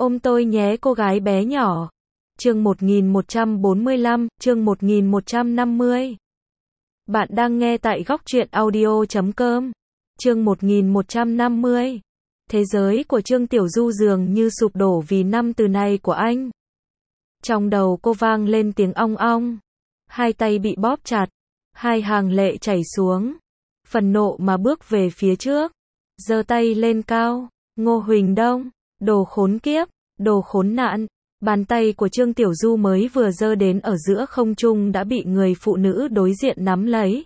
Ôm tôi nhé cô gái bé nhỏ. Chương 1145, chương 1150. Bạn đang nghe tại góc truyện audio.com. Chương 1150. Thế giới của Trương Tiểu Du dường như sụp đổ vì năm từ này của anh. Trong đầu cô vang lên tiếng ong ong. Hai tay bị bóp chặt. Hai hàng lệ chảy xuống. Phần nộ mà bước về phía trước. Giơ tay lên cao. Ngô Huỳnh Đông. Đồ khốn kiếp. Đồ khốn nạn. Bàn tay của Trương Tiểu Du mới vừa giơ đến ở giữa không trung đã bị người phụ nữ đối diện nắm lấy.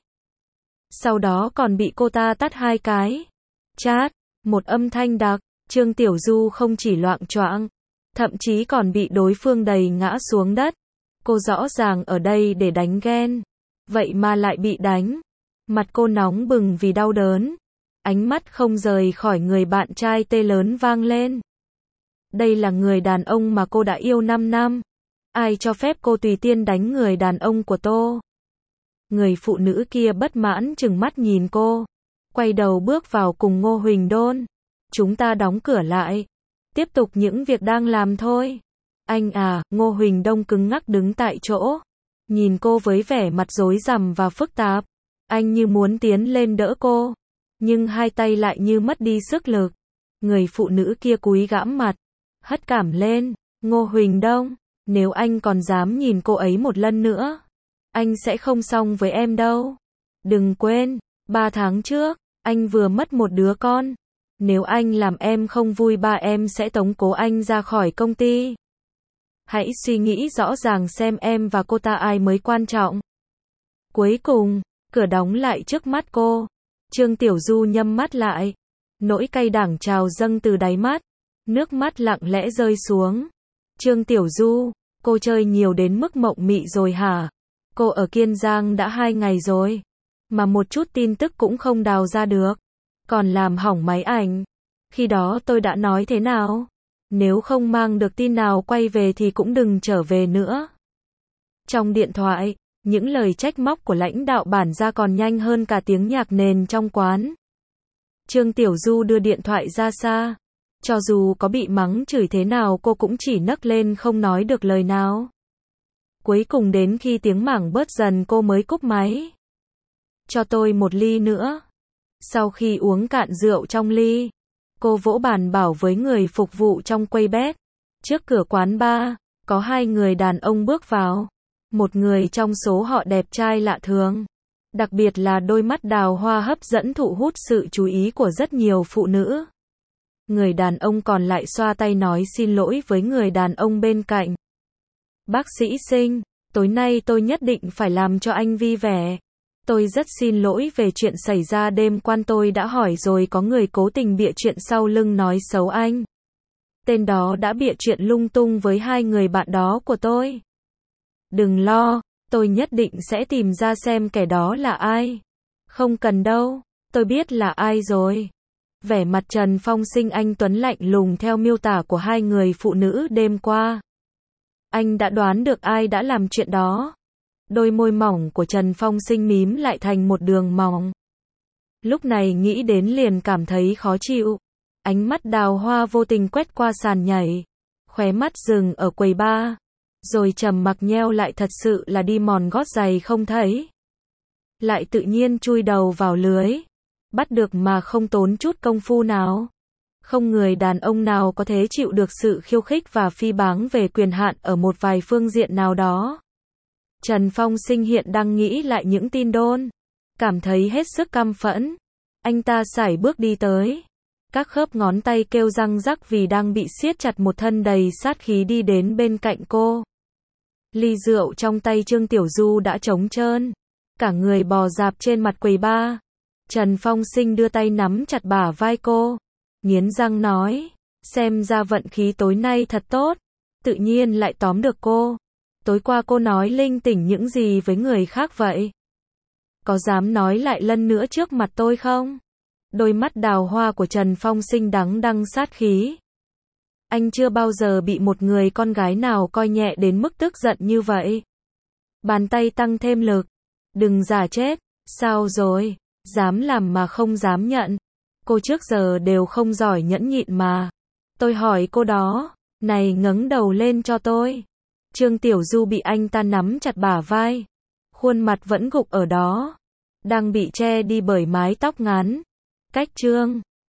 Sau đó còn bị cô ta tát hai cái. Chát. Một âm thanh đặc. Trương Tiểu Du không chỉ loạng choạng, thậm chí còn bị đối phương đẩy ngã xuống đất. Cô rõ ràng ở đây để đánh ghen, vậy mà lại bị đánh. Mặt cô nóng bừng vì đau đớn. Ánh mắt không rời khỏi người bạn trai tê lớn vang lên. Đây là người đàn ông mà cô đã yêu 5 năm. Ai cho phép cô tùy tiện đánh người đàn ông của tôi? Người phụ nữ kia bất mãn trừng mắt nhìn cô. Quay đầu bước vào cùng Ngô Huỳnh Đôn. Chúng ta đóng cửa lại. Tiếp tục những việc đang làm thôi. Anh à, Ngô Huỳnh Đông cứng ngắc đứng tại chỗ. Nhìn cô với vẻ mặt rối rắm và phức tạp. Anh như muốn tiến lên đỡ cô. Nhưng hai tay lại như mất đi sức lực. Người phụ nữ kia cúi gãm mặt. Hất cảm lên. Ngô Huỳnh Đông, nếu anh còn dám nhìn cô ấy một lần nữa, anh sẽ không xong với em đâu. Đừng quên, 3 tháng trước, anh vừa mất một đứa con. Nếu anh làm em không vui ba em sẽ tống cố anh ra khỏi công ty. Hãy suy nghĩ rõ ràng xem em và cô ta ai mới quan trọng. Cuối cùng, cửa đóng lại trước mắt cô. Trương Tiểu Du nhắm mắt lại. Nỗi cay đắng trào dâng từ đáy mắt. Nước mắt lặng lẽ rơi xuống. Trương Tiểu Du, cô chơi nhiều đến mức mộng mị rồi hả? Cô ở Kiên Giang đã 2 ngày rồi, mà một chút tin tức cũng không đào ra được. Còn làm hỏng máy ảnh. Khi đó tôi đã nói thế nào? Nếu không mang được tin nào quay về thì cũng đừng trở về nữa. Trong điện thoại, những lời trách móc của lãnh đạo bản ra còn nhanh hơn cả tiếng nhạc nền trong quán. Trương Tiểu Du đưa điện thoại ra xa. Cho dù có bị mắng chửi thế nào cô cũng chỉ nấc lên không nói được lời nào. Cuối cùng đến khi tiếng mảng bớt dần cô mới cúp máy. Cho tôi một ly nữa. Sau khi uống cạn rượu trong ly, cô vỗ bàn bảo với người phục vụ trong quầy bar. Trước cửa quán bar, có 2 người đàn ông bước vào. Một người trong số họ đẹp trai lạ thường. Đặc biệt là đôi mắt đào hoa hấp dẫn thu hút sự chú ý của rất nhiều phụ nữ. Người đàn ông còn lại xoa tay nói xin lỗi với người đàn ông bên cạnh. Bác sĩ Sinh, tối nay tôi nhất định phải làm cho anh vui vẻ. Tôi rất xin lỗi về chuyện xảy ra đêm qua, tôi đã hỏi rồi có người cố tình bịa chuyện sau lưng nói xấu anh. Tên đó đã bịa chuyện lung tung với 2 người bạn đó của tôi. Đừng lo, tôi nhất định sẽ tìm ra xem kẻ đó là ai. Không cần đâu, tôi biết là ai rồi. Vẻ mặt Trần Phong Sinh anh tuấn lạnh lùng theo miêu tả của 2 người phụ nữ đêm qua. Anh đã đoán được ai đã làm chuyện đó. Đôi môi mỏng của Trần Phong Sinh mím lại thành một đường mỏng. Lúc này nghĩ đến liền cảm thấy khó chịu. Ánh mắt đào hoa vô tình quét qua sàn nhảy. Khóe mắt dừng ở quầy bar. Rồi trầm mặc nheo lại, thật sự là đi mòn gót giày không thấy. Lại tự nhiên chui đầu vào lưới. Bắt được mà không tốn chút công phu nào. Không người đàn ông nào có thể chịu được sự khiêu khích và phỉ báng về quyền hạn ở một vài phương diện nào đó. Trần Phong Sinh hiện đang nghĩ lại những tin đồn. Cảm thấy hết sức căm phẫn. Anh ta sải bước đi tới. Các khớp ngón tay kêu răng rắc vì đang bị siết chặt, một thân đầy sát khí đi đến bên cạnh cô. Ly rượu trong tay Trương Tiểu Du đã trống trơn. Cả người bò rạp trên mặt quầy bar. Trần Phong Sinh đưa tay nắm chặt bả vai cô. Nghiến răng nói. Xem ra vận khí tối nay thật tốt. Tự nhiên lại tóm được cô. Tối qua cô nói linh tỉnh những gì với người khác vậy? Có dám nói lại lần nữa trước mặt tôi không? Đôi mắt đào hoa của Trần Phong Sinh đằng đằng sát khí. Anh chưa bao giờ bị một người con gái nào coi nhẹ đến mức tức giận như vậy. Bàn tay tăng thêm lực. Đừng giả chết. Sao rồi? Dám làm mà không dám nhận. Cô trước giờ đều không giỏi nhẫn nhịn mà. Tôi hỏi cô đó. Này ngẩng đầu lên cho tôi. Trương Tiểu Du bị anh ta nắm chặt bả vai. Khuôn mặt vẫn gục ở đó. Đang bị che đi bởi mái tóc ngắn. Cách Trương